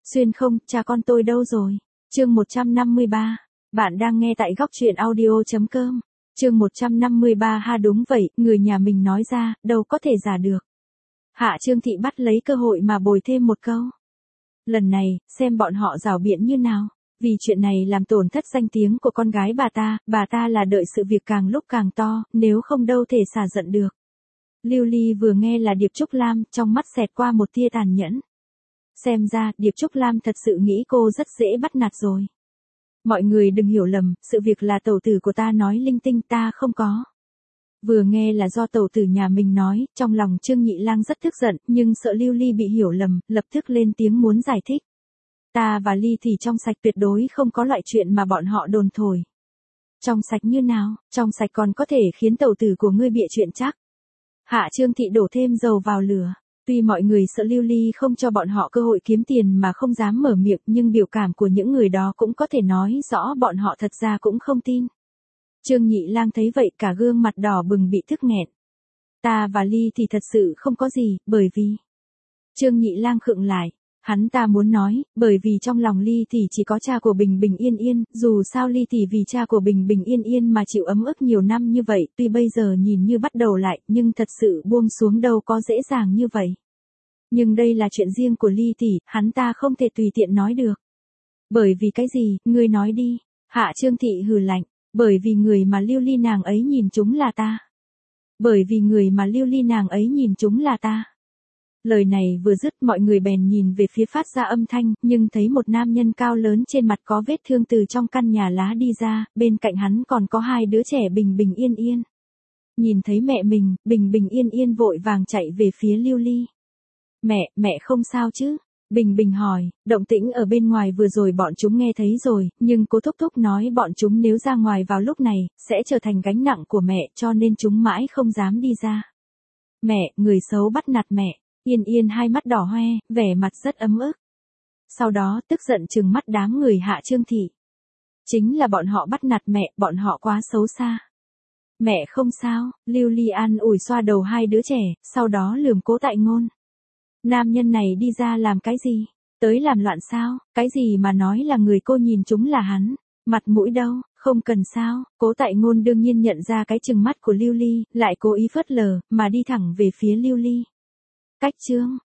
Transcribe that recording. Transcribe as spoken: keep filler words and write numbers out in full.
Xuyên không, cha con tôi đâu rồi? Chương một trăm năm mươi ba. Bạn đang nghe tại góc truyện audio.com. Chương một trăm năm mươi ba. Ha đúng vậy, người nhà mình nói ra, đâu có thể giả được. Hạ Trương Thị bắt lấy cơ hội mà bồi thêm một câu. Lần này, xem bọn họ rảo biện như nào. Vì chuyện này làm tổn thất danh tiếng của con gái bà ta, bà ta là đợi sự việc càng lúc càng to, nếu không đâu thể xả giận được. Lưu Ly vừa nghe là Điệp Trúc Lam, trong mắt xẹt qua một tia tàn nhẫn. Xem ra, Điệp Trúc Lam thật sự nghĩ cô rất dễ bắt nạt rồi. Mọi người đừng hiểu lầm, sự việc là tẩu tử của ta nói linh tinh, ta không có. Vừa nghe là do tẩu tử nhà mình nói, trong lòng Trương Nhị Lang rất tức giận, nhưng sợ Lưu Ly bị hiểu lầm, lập tức lên tiếng muốn giải thích. Ta và Ly thì trong sạch, tuyệt đối không có loại chuyện mà bọn họ đồn thổi. Trong sạch như nào? Trong sạch còn có thể khiến tẩu tử của ngươi bịa chuyện chắc. Hạ Trương Thị đổ thêm dầu vào lửa. Tuy mọi người sợ Lưu Ly không cho bọn họ cơ hội kiếm tiền mà không dám mở miệng, nhưng biểu cảm của những người đó cũng có thể nói rõ bọn họ thật ra cũng không tin. Trương Nhị Lang thấy vậy cả gương mặt đỏ bừng bị tức nghẹn. Ta và Ly thì thật sự không có gì, bởi vì... Trương Nhị Lang khựng lại. Hắn ta muốn nói, bởi vì trong lòng Ly thì chỉ có cha của Bình Bình Yên Yên, dù sao Ly thì vì cha của Bình Bình Yên Yên mà chịu ấm ức nhiều năm như vậy, tuy bây giờ nhìn như bắt đầu lại, nhưng thật sự buông xuống đâu có dễ dàng như vậy. Nhưng đây là chuyện riêng của Ly tỷ, hắn ta không thể tùy tiện nói được. Bởi vì cái gì, ngươi nói đi. Hạ Trương Thị hừ lạnh, bởi vì người mà Lưu Ly nàng ấy nhìn chúng là ta. Bởi vì người mà Lưu Ly nàng ấy nhìn chúng là ta. Lời này vừa dứt mọi người bèn nhìn về phía phát ra âm thanh, nhưng thấy một nam nhân cao lớn trên mặt có vết thương từ trong căn nhà lá đi ra, bên cạnh hắn còn có hai đứa trẻ Bình Bình Yên Yên. Nhìn thấy mẹ mình, Bình Bình Yên Yên vội vàng chạy về phía Lưu Ly. Mẹ, mẹ không sao chứ? Bình Bình hỏi, động tĩnh ở bên ngoài vừa rồi bọn chúng nghe thấy rồi, nhưng cố Thúc Thúc nói bọn chúng nếu ra ngoài vào lúc này, sẽ trở thành gánh nặng của mẹ cho nên chúng mãi không dám đi ra. Mẹ, người xấu bắt nạt mẹ. Yên Yên hai mắt đỏ hoe, vẻ mặt rất ấm ức. Sau đó tức giận trừng mắt đám người Hạ Trương Thị. Chính là bọn họ bắt nạt mẹ, bọn họ quá xấu xa. Mẹ không sao, Lưu Ly an ủi xoa đầu hai đứa trẻ, sau đó lườm Cố Tại Ngôn. Nam nhân này đi ra làm cái gì? Tới làm loạn sao? Cái gì mà nói là người cô nhìn chúng là hắn? Mặt mũi đâu, không cần sao? Cố Tại Ngôn đương nhiên nhận ra cái trừng mắt của Lưu Ly, lại cố ý phớt lờ, mà đi thẳng về phía Lưu Ly. Cách chương,